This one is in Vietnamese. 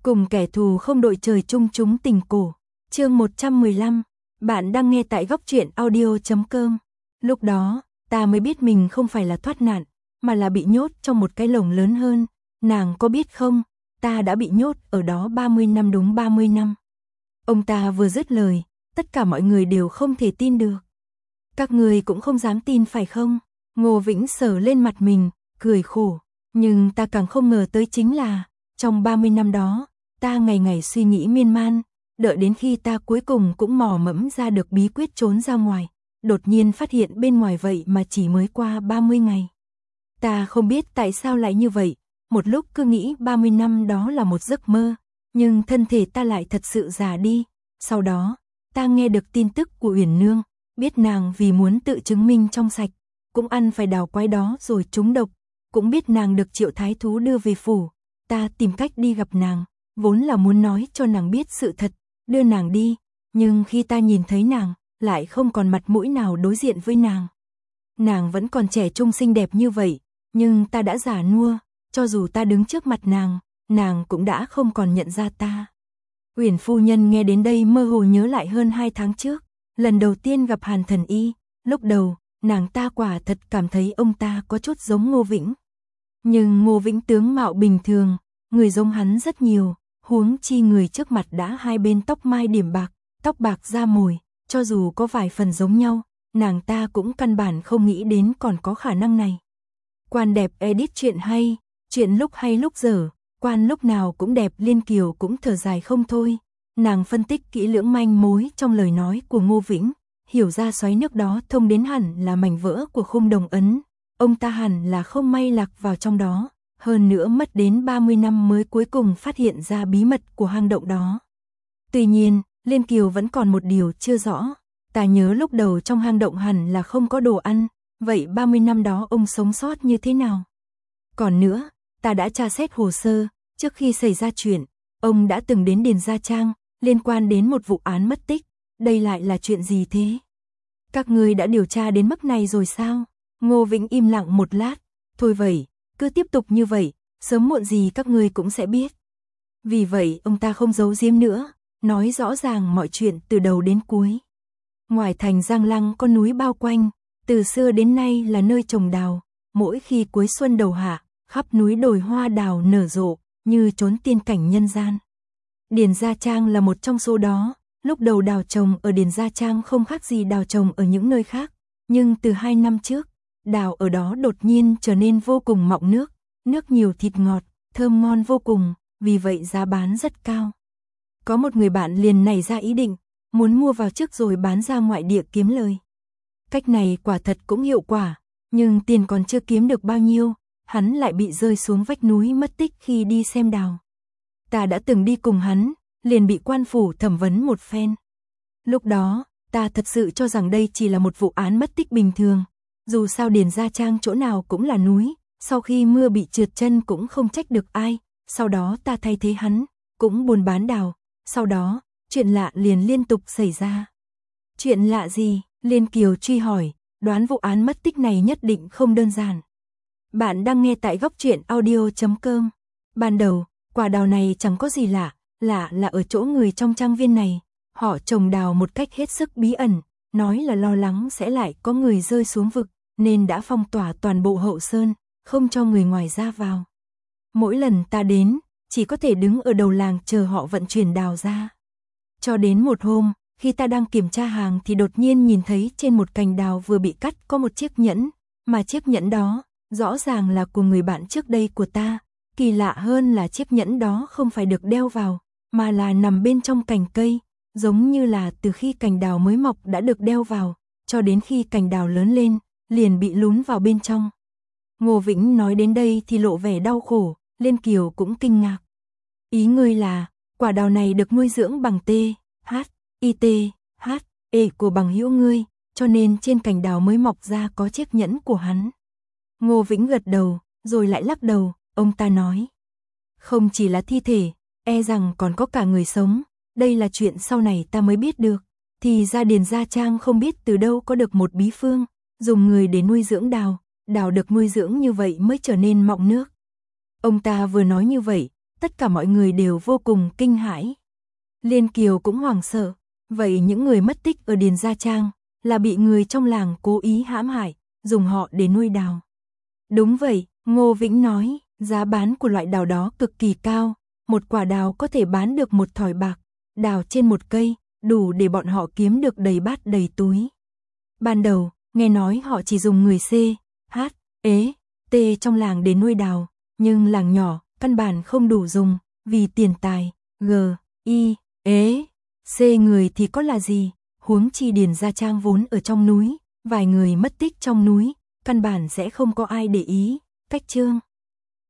Cùng kẻ thù không đội trời chung chúng tình cổ. Chương 115. Bạn đang nghe tại góc truyện audio.com. Lúc đó, ta mới biết mình không phải là thoát nạn, mà là bị nhốt trong một cái lồng lớn hơn. Nàng có biết không, ta đã bị nhốt ở đó 30 năm, đúng 30 năm. Ông ta vừa dứt lời, tất cả mọi người đều không thể tin được. Các người cũng không dám tin phải không? Ngô Vĩnh sờ lên mặt mình, cười khổ. Nhưng ta càng không ngờ tới chính là, trong 30 năm đó, ta ngày ngày suy nghĩ miên man, đợi đến khi ta cuối cùng cũng mò mẫm ra được bí quyết trốn ra ngoài, đột nhiên phát hiện bên ngoài vậy mà chỉ mới qua 30 ngày. Ta không biết tại sao lại như vậy, một lúc cứ nghĩ 30 năm đó là một giấc mơ, nhưng thân thể ta lại thật sự già đi. Sau đó, ta nghe được tin tức của Uyển Nương, biết nàng vì muốn tự chứng minh trong sạch, cũng ăn phải đào quái đó rồi trúng độc, cũng biết nàng được Triệu Thái Thú đưa về phủ. Ta tìm cách đi gặp nàng, vốn là muốn nói cho nàng biết sự thật, đưa nàng đi, nhưng khi ta nhìn thấy nàng, lại không còn mặt mũi nào đối diện với nàng. Nàng vẫn còn trẻ trung xinh đẹp như vậy, nhưng ta đã già nua, cho dù ta đứng trước mặt nàng cũng đã không còn nhận ra ta. Uyển phu nhân nghe đến đây mơ hồ nhớ lại hơn 2 tháng trước, lần đầu tiên gặp Hàn Thần Y, lúc đầu, nàng ta quả thật cảm thấy ông ta có chút giống Ngô Vĩnh. Nhưng Ngô Vĩnh tướng mạo bình thường, người giống hắn rất nhiều, huống chi người trước mặt đã hai bên tóc mai điểm bạc, tóc bạc da mồi, cho dù có vài phần giống nhau, nàng ta cũng căn bản không nghĩ đến còn có khả năng này. Quan đẹp edit chuyện hay, chuyện lúc hay lúc dở, quan lúc nào cũng đẹp. Liên Kiều cũng thở dài không thôi, nàng phân tích kỹ lưỡng manh mối trong lời nói của Ngô Vĩnh, hiểu ra xoáy nước đó thông đến hẳn là mảnh vỡ của khung đồng ấn, ông ta hẳn là không may lạc vào trong đó, hơn nữa mất đến 30 năm mới cuối cùng phát hiện ra bí mật của hang động đó. Tuy nhiên, Liên Kiều vẫn còn một điều chưa rõ, ta nhớ lúc đầu trong hang động hẳn là không có đồ ăn, vậy 30 năm đó ông sống sót như thế nào? Còn nữa, ta đã tra xét hồ sơ, trước khi xảy ra chuyện, ông đã từng đến Điền Gia Trang, liên quan đến một vụ án mất tích, đây lại là chuyện gì thế? Các ngươi đã điều tra đến mức này rồi sao? Ngô Vĩnh im lặng một lát, thôi vậy, cứ tiếp tục như vậy, sớm muộn gì các ngươi cũng sẽ biết. Vì vậy ông ta không giấu giếm nữa, nói rõ ràng mọi chuyện từ đầu đến cuối. Ngoài thành Giang Lăng có núi bao quanh, từ xưa đến nay là nơi trồng đào, mỗi khi cuối xuân đầu hạ, khắp núi đồi hoa đào nở rộ, như trốn tiên cảnh nhân gian. Điền Gia Trang là một trong số đó, lúc đầu đào trồng ở Điền Gia Trang không khác gì đào trồng ở những nơi khác, nhưng từ 2 năm trước, đào ở đó đột nhiên trở nên vô cùng mọng nước, nước nhiều thịt ngọt, thơm ngon vô cùng, vì vậy giá bán rất cao. Có một người bạn liền nảy ra ý định, muốn mua vào trước rồi bán ra ngoại địa kiếm lời. Cách này quả thật cũng hiệu quả, nhưng tiền còn chưa kiếm được bao nhiêu, hắn lại bị rơi xuống vách núi mất tích khi đi xem đào. Ta đã từng đi cùng hắn, liền bị quan phủ thẩm vấn một phen. Lúc đó, ta thật sự cho rằng đây chỉ là một vụ án mất tích bình thường. Dù sao Điền Gia Trang chỗ nào cũng là núi, sau khi mưa bị trượt chân cũng không trách được ai. Sau đó ta thay thế hắn, cũng buôn bán đào. Sau đó, chuyện lạ liền liên tục xảy ra. Chuyện lạ gì? Liên Kiều truy hỏi, đoán vụ án mất tích này nhất định không đơn giản. Bạn đang nghe tại góc truyện audio.com. Ban đầu, quả đào này chẳng có gì lạ là ở chỗ người trong trang viên này. Họ trồng đào một cách hết sức bí ẩn, nói là lo lắng sẽ lại có người rơi xuống vực, nên đã phong tỏa toàn bộ hậu sơn, không cho người ngoài ra vào. Mỗi lần ta đến, chỉ có thể đứng ở đầu làng chờ họ vận chuyển đào ra. Cho đến một hôm, khi ta đang kiểm tra hàng thì đột nhiên nhìn thấy trên một cành đào vừa bị cắt có một chiếc nhẫn, mà chiếc nhẫn đó, rõ ràng là của người bạn trước đây của ta. Kỳ lạ hơn là chiếc nhẫn đó không phải được đeo vào, mà là nằm bên trong cành cây, giống như là từ khi cành đào mới mọc đã được đeo vào, cho đến khi cành đào lớn lên, liền bị lún vào bên trong. Ngô Vĩnh nói đến đây thì lộ vẻ đau khổ, Liên Kiều cũng kinh ngạc. Ý ngươi là, quả đào này được nuôi dưỡng bằng THITHE của bằng hữu ngươi, cho nên trên cành đào mới mọc ra có chiếc nhẫn của hắn. Ngô Vĩnh gật đầu, rồi lại lắc đầu, ông ta nói. Không chỉ là thi thể, e rằng còn có cả người sống, đây là chuyện sau này ta mới biết được. Thì ra Điền Gia Trang không biết từ đâu có được một bí phương, dùng người để nuôi dưỡng đào, đào được nuôi dưỡng như vậy mới trở nên mọng nước. Ông ta vừa nói như vậy, tất cả mọi người đều vô cùng kinh hãi. Liên Kiều cũng hoảng sợ, vậy những người mất tích ở Điền Gia Trang là bị người trong làng cố ý hãm hại, dùng họ để nuôi đào. Đúng vậy, Ngô Vĩnh nói, giá bán của loại đào đó cực kỳ cao, một quả đào có thể bán được 1 thỏi bạc, đào trên một cây, đủ để bọn họ kiếm được đầy bát đầy túi. Ban đầu, nghe nói họ chỉ dùng người C, H, E, T trong làng để nuôi đào, nhưng làng nhỏ, căn bản không đủ dùng, vì tiền tài, G, I, E, C người thì có là gì, huống chi Điền Gia Trang vốn ở trong núi, vài người mất tích trong núi, căn bản sẽ không có ai để ý, cách chương.